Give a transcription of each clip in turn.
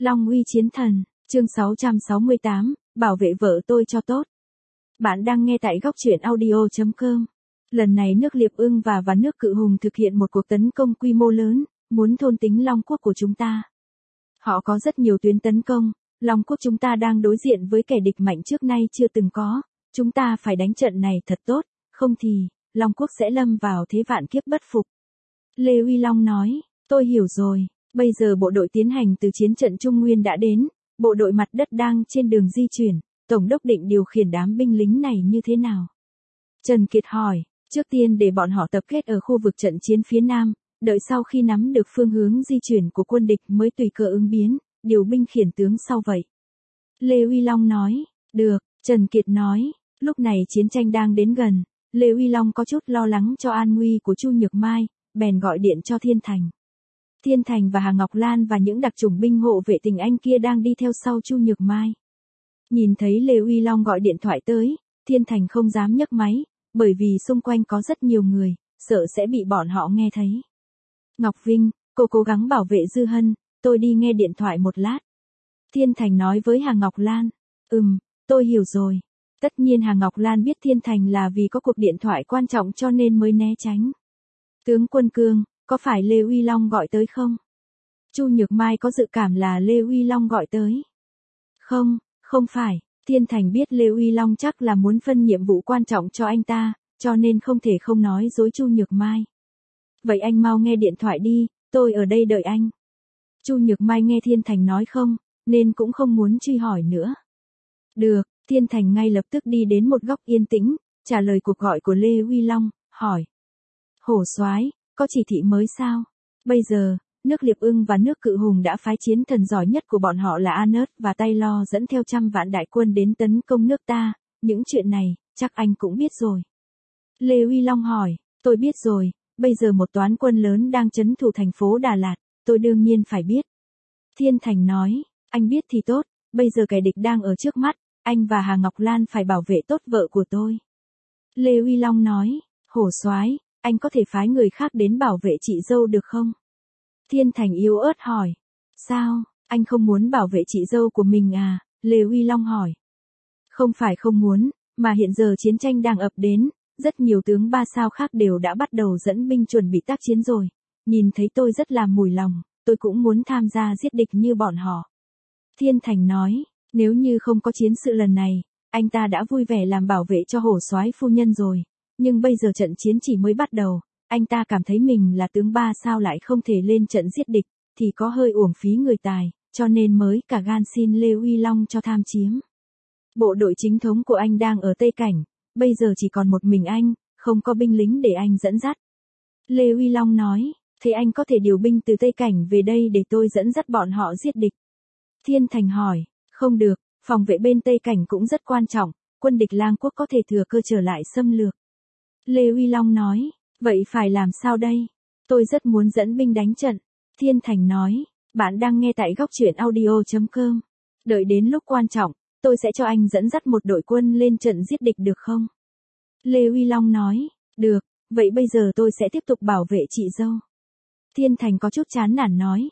Long uy chiến thần, chương 668, bảo vệ vợ tôi cho tốt. Bạn đang nghe tại góc truyện audio.com. Lần này nước Liệp Ưng và nước Cự Hùng thực hiện một cuộc tấn công quy mô lớn, muốn thôn tính Long quốc của chúng ta. Họ có rất nhiều tuyến tấn công, Long quốc chúng ta đang đối diện với kẻ địch mạnh trước nay chưa từng có, chúng ta phải đánh trận này thật tốt, không thì, Long quốc sẽ lâm vào thế vạn kiếp bất phục. Lê Uy Long nói, tôi hiểu rồi, bây giờ bộ đội tiến hành từ chiến trận Trung Nguyên đã đến, bộ đội mặt đất đang trên đường di chuyển, Tổng đốc định điều khiển đám binh lính này như thế nào? Trần Kiệt hỏi, trước tiên để bọn họ tập kết ở khu vực trận chiến phía Nam, đợi sau khi nắm được phương hướng di chuyển của quân địch mới tùy cơ ứng biến, điều binh khiển tướng sau vậy. Lê Uy Long nói, được, Trần Kiệt nói, lúc này chiến tranh đang đến gần, Lê Uy Long có chút lo lắng cho an nguy của Chu Nhược Mai, bèn gọi điện cho Thiên Thành. Thiên Thành và Hà Ngọc Lan và những đặc chủng binh hộ vệ tình Anh kia đang đi theo sau Chu Nhược Mai. Nhìn thấy Lê Uy Long gọi điện thoại tới, Thiên Thành không dám nhấc máy, bởi vì xung quanh có rất nhiều người, sợ sẽ bị bọn họ nghe thấy. Ngọc Vinh, cô cố gắng bảo vệ Dư Hân, tôi đi nghe điện thoại một lát. Thiên Thành nói với Hà Ngọc Lan, tôi hiểu rồi. Tất nhiên Hà Ngọc Lan biết Thiên Thành là vì có cuộc điện thoại quan trọng cho nên mới né tránh. Tướng Quân Cương, có phải Lê Uy Long gọi tới không? Chu Nhược Mai có dự cảm là Lê Uy Long gọi tới. Không phải, Thiên Thành biết Lê Uy Long chắc là muốn phân nhiệm vụ quan trọng cho anh ta, cho nên không thể không nói dối Chu Nhược Mai. Vậy anh mau nghe điện thoại đi, tôi ở đây đợi anh. Chu Nhược Mai nghe Thiên Thành nói không, nên cũng không muốn truy hỏi nữa. Được, Thiên Thành ngay lập tức đi đến một góc yên tĩnh, trả lời cuộc gọi của Lê Uy Long, hỏi. Hổ soái, có chỉ thị mới sao? Bây giờ, nước Liệp Ưng và nước Cự Hùng đã phái chiến thần giỏi nhất của bọn họ là Anet và Taylor dẫn theo 100 vạn đại quân đến tấn công nước ta, những chuyện này, chắc anh cũng biết rồi. Lê Uy Long hỏi, tôi biết rồi, bây giờ một toán quân lớn đang trấn thủ thành phố Đà Lạt, tôi đương nhiên phải biết. Thiên Thành nói, anh biết thì tốt, bây giờ kẻ địch đang ở trước mắt, anh và Hà Ngọc Lan phải bảo vệ tốt vợ của tôi. Lê Uy Long nói, Hổ soái, anh có thể phái người khác đến bảo vệ chị dâu được không? Thiên Thành yếu ớt hỏi. Sao, anh không muốn bảo vệ chị dâu của mình à? Lê Uy Long hỏi. Không phải không muốn, mà hiện giờ chiến tranh đang ập đến, rất nhiều tướng 3 sao khác đều đã bắt đầu dẫn binh chuẩn bị tác chiến rồi. Nhìn thấy tôi rất là mùi lòng, tôi cũng muốn tham gia giết địch như bọn họ. Thiên Thành nói, nếu như không có chiến sự lần này, anh ta đã vui vẻ làm bảo vệ cho Hổ soái phu nhân rồi. Nhưng bây giờ trận chiến chỉ mới bắt đầu, anh ta cảm thấy mình là tướng 3 sao lại không thể lên trận giết địch, thì có hơi uổng phí người tài, cho nên mới cả gan xin Lê Uy Long cho tham chiếm. Bộ đội chính thống của anh đang ở Tây Cảnh, bây giờ chỉ còn một mình anh, không có binh lính để anh dẫn dắt. Lê Uy Long nói, thế anh có thể điều binh từ Tây Cảnh về đây để tôi dẫn dắt bọn họ giết địch. Thiên Thành hỏi, không được, phòng vệ bên Tây Cảnh cũng rất quan trọng, quân địch Lang quốc có thể thừa cơ trở lại xâm lược. Lê Uy Long nói, vậy phải làm sao đây? Tôi rất muốn dẫn binh đánh trận. Thiên Thành nói, bạn đang nghe tại góc truyện audio.com. Đợi đến lúc quan trọng, tôi sẽ cho anh dẫn dắt một đội quân lên trận giết địch được không? Lê Uy Long nói, được, vậy bây giờ tôi sẽ tiếp tục bảo vệ chị dâu. Thiên Thành có chút chán nản nói,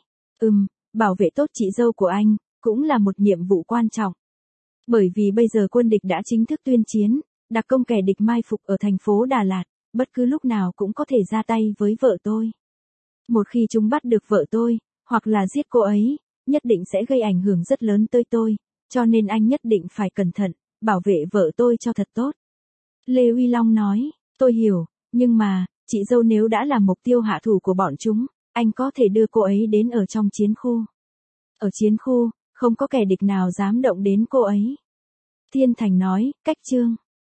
bảo vệ tốt chị dâu của anh, cũng là một nhiệm vụ quan trọng. Bởi vì bây giờ quân địch đã chính thức tuyên chiến, đặc công kẻ địch mai phục ở thành phố Đà Lạt, bất cứ lúc nào cũng có thể ra tay với vợ tôi. Một khi chúng bắt được vợ tôi, hoặc là giết cô ấy, nhất định sẽ gây ảnh hưởng rất lớn tới tôi, cho nên anh nhất định phải cẩn thận, bảo vệ vợ tôi cho thật tốt. Lê Uy Long nói, tôi hiểu, nhưng mà, chị dâu nếu đã là mục tiêu hạ thủ của bọn chúng, anh có thể đưa cô ấy đến ở trong chiến khu. Ở chiến khu, không có kẻ địch nào dám động đến cô ấy. Thiên Thành nói, cách chương.